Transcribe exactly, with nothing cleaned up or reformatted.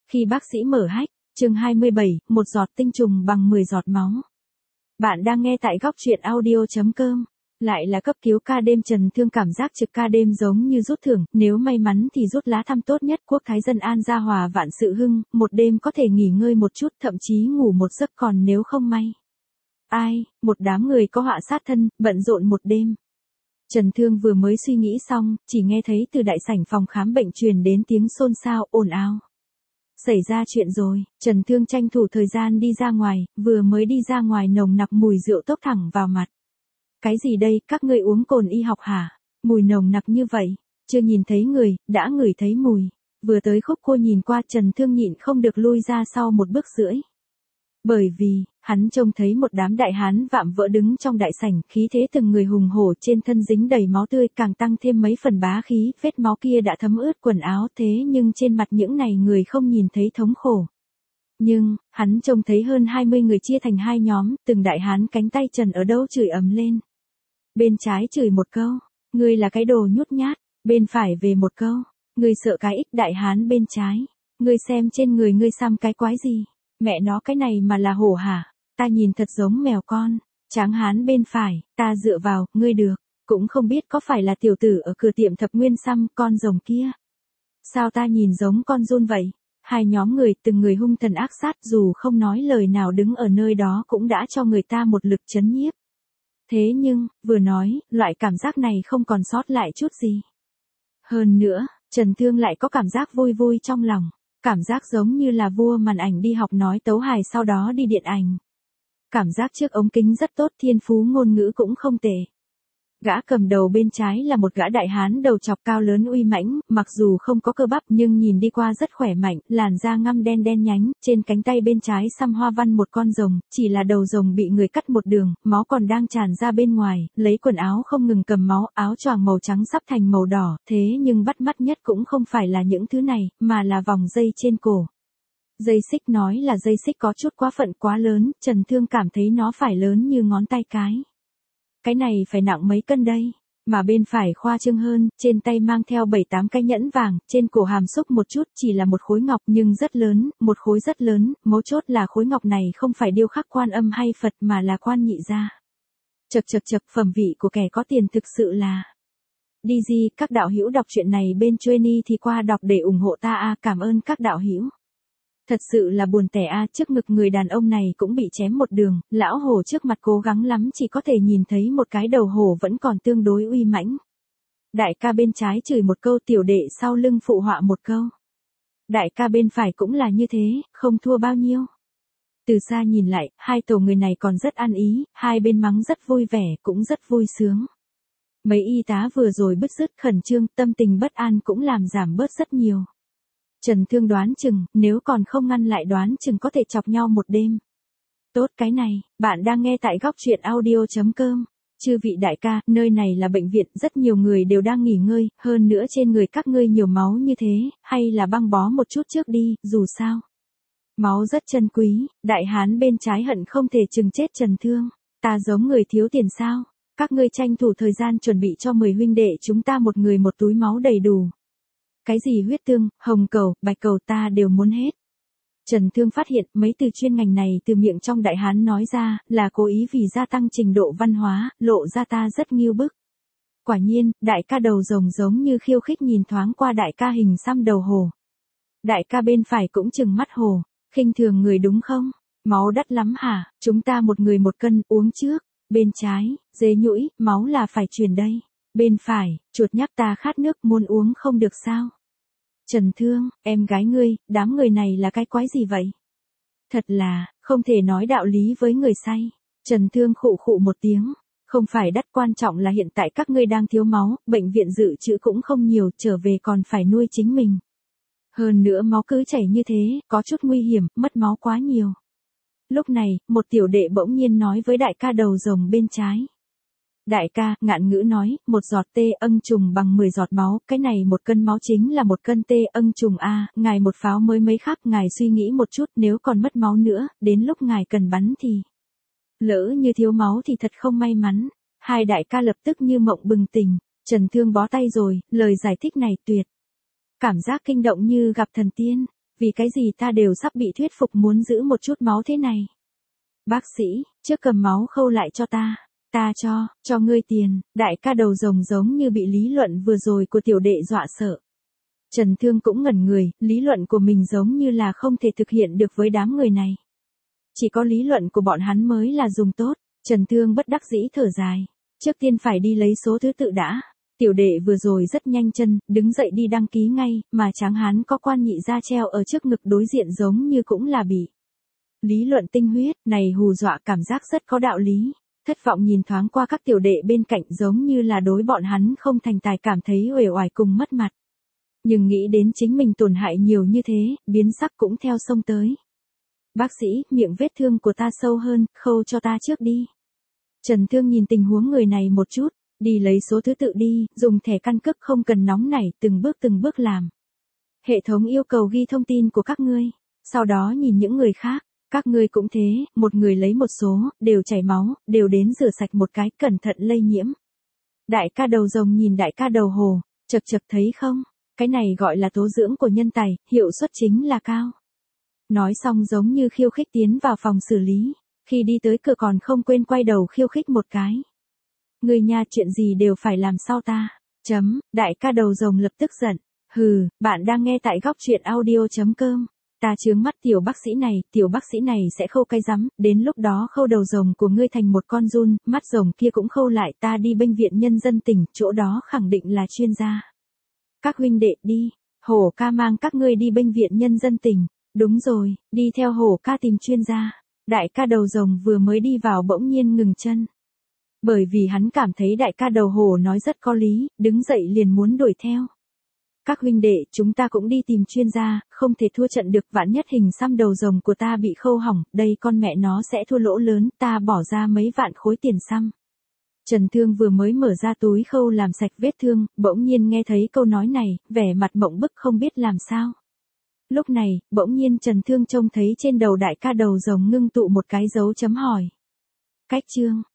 Khi bác sĩ mở hách, chương hai mươi bảy, một giọt tinh trùng bằng mười giọt máu. Bạn đang nghe tại góc truyện audio chấm com. Lại là cấp cứu ca đêm. Trần Thương cảm giác trực ca đêm giống như rút thưởng, nếu may mắn thì rút lá thăm tốt nhất. Quốc thái dân an gia hòa vạn sự hưng, một đêm có thể nghỉ ngơi một chút, thậm chí ngủ một giấc, còn nếu không may. Ai, một đám người có họa sát thân, bận rộn một đêm. Trần Thương vừa mới suy nghĩ xong, chỉ nghe thấy từ đại sảnh phòng khám bệnh truyền đến tiếng xôn xao, ồn ào. Xảy ra chuyện rồi, Trần Thương tranh thủ thời gian đi ra ngoài, vừa mới đi ra ngoài nồng nặc mùi rượu tốc thẳng vào mặt. Cái gì đây, các ngươi uống cồn y học hả? Mùi nồng nặc như vậy, chưa nhìn thấy người, đã ngửi thấy mùi. Vừa tới khúc cua nhìn qua, Trần Thương nhịn không được lui ra sau một bước rưỡi. Bởi vì, hắn trông thấy một đám đại hán vạm vỡ đứng trong đại sảnh, khí thế từng người hùng hổ, trên thân dính đầy máu tươi, càng tăng thêm mấy phần bá khí, vết máu kia đã thấm ướt quần áo, thế nhưng trên mặt những này người không nhìn thấy thống khổ. Nhưng, hắn trông thấy hơn hai mươi người chia thành hai nhóm, từng đại hán cánh tay trần ở đâu chửi ầm lên. Bên trái chửi một câu, ngươi là cái đồ nhút nhát, bên phải về một câu, ngươi sợ cái ích. Đại hán bên trái, ngươi xem trên người ngươi xăm cái quái gì, mẹ nó cái này mà là hổ hả, ta nhìn thật giống mèo con. Tráng hán bên phải, ta dựa vào, ngươi được, cũng không biết có phải là tiểu tử ở cửa tiệm thập nguyên xăm con rồng kia. Sao ta nhìn giống con giun vậy? Hai nhóm người, từng người hung thần ác sát, dù không nói lời nào đứng ở nơi đó cũng đã cho người ta một lực chấn nhiếp. Thế nhưng, vừa nói, loại cảm giác này không còn sót lại chút gì. Hơn nữa, Trần Thương lại có cảm giác vui vui trong lòng. Cảm giác giống như là vua màn ảnh đi học nói tấu hài sau đó đi điện ảnh. Cảm giác trước ống kính rất tốt, thiên phú ngôn ngữ cũng không tệ. Gã cầm đầu bên trái là một gã đại hán đầu chọc cao lớn uy mãnh, mặc dù không có cơ bắp nhưng nhìn đi qua rất khỏe mạnh, làn da ngăm đen đen nhánh, trên cánh tay bên trái xăm hoa văn một con rồng, chỉ là đầu rồng bị người cắt một đường, máu còn đang tràn ra bên ngoài, lấy quần áo không ngừng cầm máu, áo choàng màu trắng sắp thành màu đỏ, thế nhưng bắt mắt nhất cũng không phải là những thứ này, mà là vòng dây trên cổ. Dây xích, nói là dây xích có chút quá phận, quá lớn, Trần Thương cảm thấy nó phải lớn như ngón tay cái. Cái này phải nặng mấy cân đây, mà bên phải khoa trương hơn, trên tay mang theo bảy tám cái nhẫn vàng, trên cổ hàm xúc một chút, chỉ là một khối ngọc nhưng rất lớn, một khối rất lớn, mấu chốt là khối ngọc này không phải điêu khắc Quan Âm hay Phật mà là Quan Nhị Gia. Chậc chậc chậc, phẩm vị của kẻ có tiền thực sự là. Đi gì, các đạo hữu đọc truyện này bên Trainy thì qua đọc để ủng hộ ta a, cảm ơn các đạo hữu. Thật sự là buồn tẻ a, trước ngực người đàn ông này cũng bị chém một đường, lão hổ trước mặt cố gắng lắm chỉ có thể nhìn thấy một cái đầu hổ vẫn còn tương đối uy mãnh. Đại ca bên trái chửi một câu, tiểu đệ sau lưng phụ họa một câu. Đại ca bên phải cũng là như thế, không thua bao nhiêu. Từ xa nhìn lại, hai tổ người này còn rất ăn ý, hai bên mắng rất vui vẻ, cũng rất vui sướng. Mấy y tá vừa rồi bứt rứt khẩn trương, tâm tình bất an cũng làm giảm bớt rất nhiều. Trần Thương đoán chừng, nếu còn không ngăn lại đoán chừng có thể chọc nhau một đêm. Tốt cái này, bạn đang nghe tại góc truyện audio chấm com. Chư vị đại ca, nơi này là bệnh viện, rất nhiều người đều đang nghỉ ngơi, hơn nữa trên người các ngươi nhiều máu như thế, hay là băng bó một chút trước đi, dù sao. Máu rất chân quý, đại hán bên trái hận không thể chừng chết Trần Thương. Ta giống người thiếu tiền sao? Các ngươi tranh thủ thời gian chuẩn bị cho mười huynh đệ chúng ta một người một túi máu đầy đủ. Cái gì huyết tương, hồng cầu, bạch cầu ta đều muốn hết. Trần Thương phát hiện mấy từ chuyên ngành này từ miệng trong đại hán nói ra là cố ý vì gia tăng trình độ văn hóa, lộ ra ta rất nghiêu bức. Quả nhiên, đại ca đầu rồng giống như khiêu khích nhìn thoáng qua đại ca hình xăm đầu hổ. Đại ca bên phải cũng chừng mắt hổ, khinh thường người đúng không? Máu đắt lắm hả? Chúng ta một người một cân, uống trước. Bên trái, dế nhũi, máu là phải truyền đây. Bên phải, chuột nhắc ta khát nước muốn uống không được sao? Trần Thương, em gái ngươi, đám người này là cái quái gì vậy? Thật là, không thể nói đạo lý với người say. Trần Thương khụ khụ một tiếng. Không phải đắt, quan trọng là hiện tại các ngươi đang thiếu máu, bệnh viện dự trữ cũng không nhiều, trở về còn phải nuôi chính mình. Hơn nữa máu cứ chảy như thế, có chút nguy hiểm, mất máu quá nhiều. Lúc này, một tiểu đệ bỗng nhiên nói với đại ca đầu rồng bên trái. Đại ca, ngạn ngữ nói, một giọt tê âng trùng bằng mười giọt máu, cái này một cân máu chính là một cân tê âng trùng a, ngài một pháo mới mấy khắc, ngài suy nghĩ một chút, nếu còn mất máu nữa, đến lúc ngài cần bắn thì. Lỡ như thiếu máu thì thật không may mắn. Hai đại ca lập tức như mộng bừng tỉnh, Trần Thương bó tay rồi, lời giải thích này tuyệt. Cảm giác kinh động như gặp thần tiên. Vì cái gì ta đều sắp bị thuyết phục muốn giữ một chút máu thế này. Bác sĩ, trước cầm máu khâu lại cho ta. Ta cho, cho ngươi tiền. Đại ca đầu rồng giống như bị lý luận vừa rồi của tiểu đệ dọa sợ. Trần Thương cũng ngẩn người, lý luận của mình giống như là không thể thực hiện được với đám người này. Chỉ có lý luận của bọn hắn mới là dùng tốt. Trần Thương bất đắc dĩ thở dài. Trước tiên phải đi lấy số thứ tự đã. Tiểu đệ vừa rồi rất nhanh chân, đứng dậy đi đăng ký ngay, mà Tráng Hán có quan nhị ra treo ở trước ngực đối diện giống như cũng là bị. Lý luận tinh huyết, này hù dọa cảm giác rất có đạo lý. Thất vọng nhìn thoáng qua các tiểu đệ bên cạnh giống như là đối bọn hắn không thành tài cảm thấy uể oải cùng mất mặt. Nhưng nghĩ đến chính mình tổn hại nhiều như thế, biến sắc cũng theo sông tới. Bác sĩ, miệng vết thương của ta sâu hơn, khâu cho ta trước đi. Trần Thương nhìn tình huống người này một chút, đi lấy số thứ tự đi, dùng thẻ căn cước không cần nóng nảy, từng bước từng bước làm. Hệ thống yêu cầu ghi thông tin của các ngươi, sau đó nhìn những người khác, các ngươi cũng thế, một người lấy một số, đều chảy máu, đều đến rửa sạch một cái, cẩn thận lây nhiễm. Đại ca đầu rồng nhìn đại ca đầu hồ, chật chật thấy không, cái này gọi là tố dưỡng của nhân tài, hiệu suất chính là cao. Nói xong giống như khiêu khích tiến vào phòng xử lý, khi đi tới cửa còn không quên quay đầu khiêu khích một cái. Người nhà chuyện gì đều phải làm sao ta, chấm, đại ca đầu rồng lập tức giận, hừ, bạn đang nghe tại góc truyện audio.com, ta chướng mắt tiểu bác sĩ này, tiểu bác sĩ này sẽ khâu cái rắm, đến lúc đó khâu đầu rồng của ngươi thành một con giun, mắt rồng kia cũng khâu lại, ta đi bệnh viện nhân dân tỉnh, chỗ đó khẳng định là chuyên gia. Các huynh đệ đi, hổ ca mang các ngươi đi bệnh viện nhân dân tỉnh, đúng rồi, đi theo hổ ca tìm chuyên gia. Đại ca đầu rồng vừa mới đi vào bỗng nhiên ngừng chân. Bởi vì hắn cảm thấy đại ca đầu hổ nói rất có lý, đứng dậy liền muốn đuổi theo. Các huynh đệ, chúng ta cũng đi tìm chuyên gia, không thể thua trận được, vạn nhất hình xăm đầu rồng của ta bị khâu hỏng, đây con mẹ nó sẽ thua lỗ lớn, ta bỏ ra mấy vạn khối tiền xăm. Trần Thương vừa mới mở ra túi khâu làm sạch vết thương, bỗng nhiên nghe thấy câu nói này, vẻ mặt mộng bức không biết làm sao. Lúc này, bỗng nhiên Trần Thương trông thấy trên đầu đại ca đầu rồng ngưng tụ một cái dấu chấm hỏi. Cách chương